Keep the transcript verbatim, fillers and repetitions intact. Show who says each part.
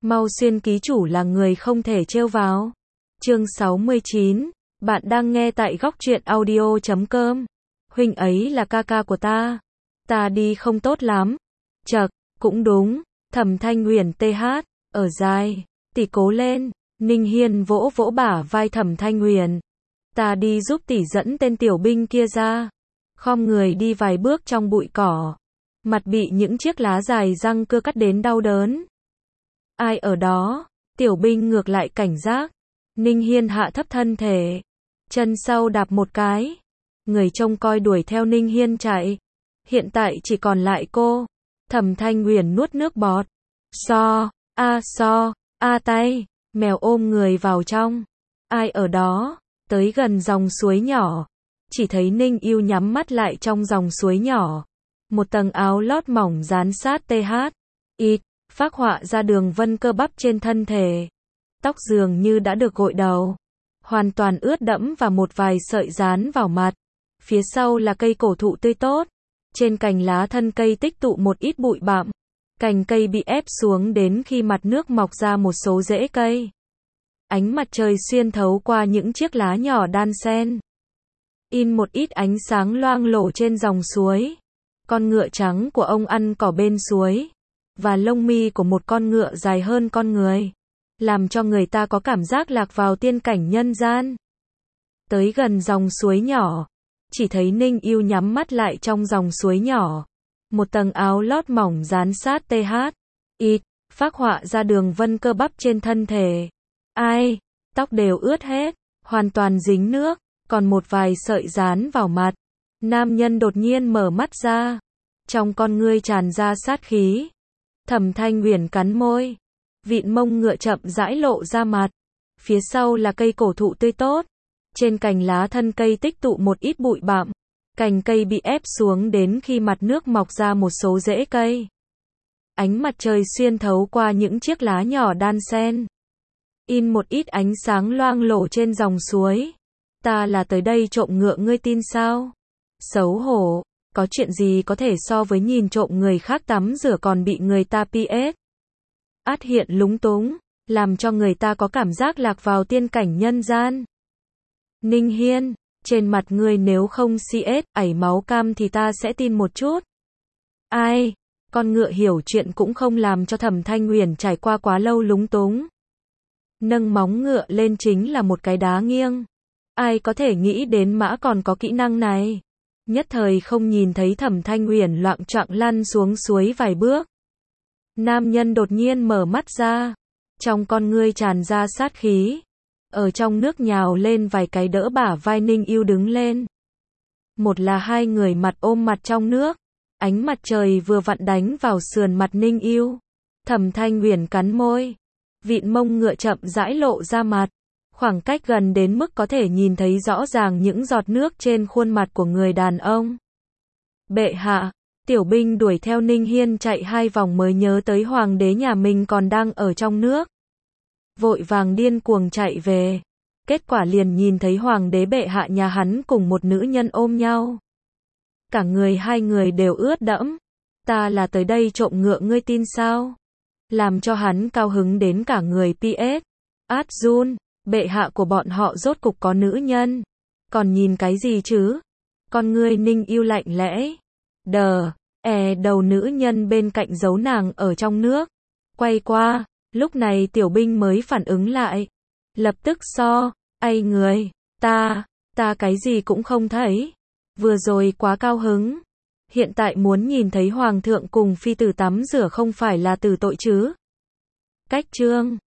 Speaker 1: Mau xuyên ký chủ là người không thể trêu vào. Chương sáu mươi chín, bạn đang nghe tại góc truyện audio chấm com. Huynh ấy là ca ca của ta. Ta đi không tốt lắm. Chậc, cũng đúng. Thẩm Thanh Huyền tê hát, ở dài, tỷ cố lên. Ninh Hiên vỗ vỗ bả vai Thẩm Thanh Huyền. Ta đi giúp tỷ dẫn tên tiểu binh kia ra. Khom người đi vài bước trong bụi cỏ. Mặt bị những chiếc lá dài răng cưa cắt đến đau đớn. Ai ở đó? Tiểu binh ngược lại cảnh giác. Ninh Hiên hạ thấp thân thể. Chân sau đạp một cái. Người trông coi đuổi theo Ninh Hiên chạy. Hiện tại chỉ còn lại cô. Thẩm Thanh Huyền nuốt nước bọt. So, a so, a tay. Mèo ôm người vào trong. Ai ở đó? Tới gần dòng suối nhỏ. Chỉ thấy Ninh Yêu nhắm mắt lại trong dòng suối nhỏ. Một tầng áo lót mỏng dán sát th. Ít, phác họa ra đường vân cơ bắp trên thân thể. Tóc dường như đã được gội đầu. Hoàn toàn ướt đẫm và một vài sợi dán vào mặt. Phía sau là cây cổ thụ tươi tốt. Trên cành lá thân cây tích tụ một ít bụi bặm. Cành cây bị ép xuống đến khi mặt nước mọc ra một số rễ cây. Ánh mặt trời xuyên thấu qua những chiếc lá nhỏ đan xen. In một ít ánh sáng loang lổ trên dòng suối. Con ngựa trắng của ông ăn cỏ bên suối. Và lông mi của một con ngựa dài hơn con người. Làm cho người ta có cảm giác lạc vào tiên cảnh nhân gian. Tới gần dòng suối nhỏ. Chỉ thấy Ninh Yêu nhắm mắt lại trong dòng suối nhỏ. Một tầng áo lót mỏng dán sát th. Ít, phác họa ra đường vân cơ bắp trên thân thể. Ai, tóc đều ướt hết, hoàn toàn dính nước, còn một vài sợi dán vào mặt. Nam nhân đột nhiên mở mắt ra. Trong con ngươi tràn ra sát khí. Thẩm Thanh Huyền cắn môi. Vịn mông ngựa chậm rãi lộ ra mặt. Phía sau là cây cổ thụ tươi tốt. Trên cành lá thân cây tích tụ một ít bụi bặm. Cành cây bị ép xuống đến khi mặt nước mọc ra một số rễ cây. Ánh mặt trời xuyên thấu qua những chiếc lá nhỏ đan xen. In một ít ánh sáng loang lổ trên dòng suối. Ta là tới đây trộm ngựa ngươi tin sao? Xấu hổ, có chuyện gì có thể so với nhìn trộm người khác tắm rửa còn bị người ta pê ét? Át hiện lúng túng, làm cho người ta có cảm giác lạc vào tiên cảnh nhân gian. Ninh Hiên, trên mặt ngươi nếu không xê ét, ảy máu cam thì ta sẽ tin một chút. Ai, con ngựa hiểu chuyện cũng không làm cho Thẩm Thanh Huyền trải qua quá lâu lúng túng. Nâng móng ngựa lên chính là một cái đá nghiêng. Ai có thể nghĩ đến mã còn có kỹ năng này. Nhất thời không nhìn thấy Thẩm Thanh Huyền loạng choạng lăn xuống suối vài bước. Nam nhân đột nhiên mở mắt ra. Trong con ngươi tràn ra sát khí. Ở trong nước nhào lên vài cái đỡ bả vai Ninh Yêu đứng lên. Một là hai người mặt ôm mặt trong nước. Ánh mặt trời vừa vặn đánh vào sườn mặt Ninh Yêu. Thẩm Thanh Huyền cắn môi. Vịn mông ngựa chậm rãi lộ ra mặt. Khoảng cách gần đến mức có thể nhìn thấy rõ ràng những giọt nước trên khuôn mặt của người đàn ông. Bệ hạ, tiểu binh đuổi theo Ninh Hiên chạy hai vòng mới nhớ tới hoàng đế nhà mình còn đang ở trong nước. Vội vàng điên cuồng chạy về. Kết quả liền nhìn thấy hoàng đế bệ hạ nhà hắn cùng một nữ nhân ôm nhau. Cả người hai người đều ướt đẫm. Ta là tới đây trộm ngựa ngươi tin sao? Làm cho hắn cao hứng đến cả người pê ét. Át run, bệ hạ của bọn họ rốt cục có nữ nhân. Còn nhìn cái gì chứ? Con ngươi Ninh Yêu lạnh lẽ. Đờ, e đầu nữ nhân bên cạnh giấu nàng ở trong nước. Quay qua, lúc này tiểu binh mới phản ứng lại. Lập tức so, ai người, ta, ta cái gì cũng không thấy. Vừa rồi quá cao hứng. Hiện tại muốn nhìn thấy hoàng thượng cùng phi tử tắm rửa không phải là tử tội chứ. Cách chương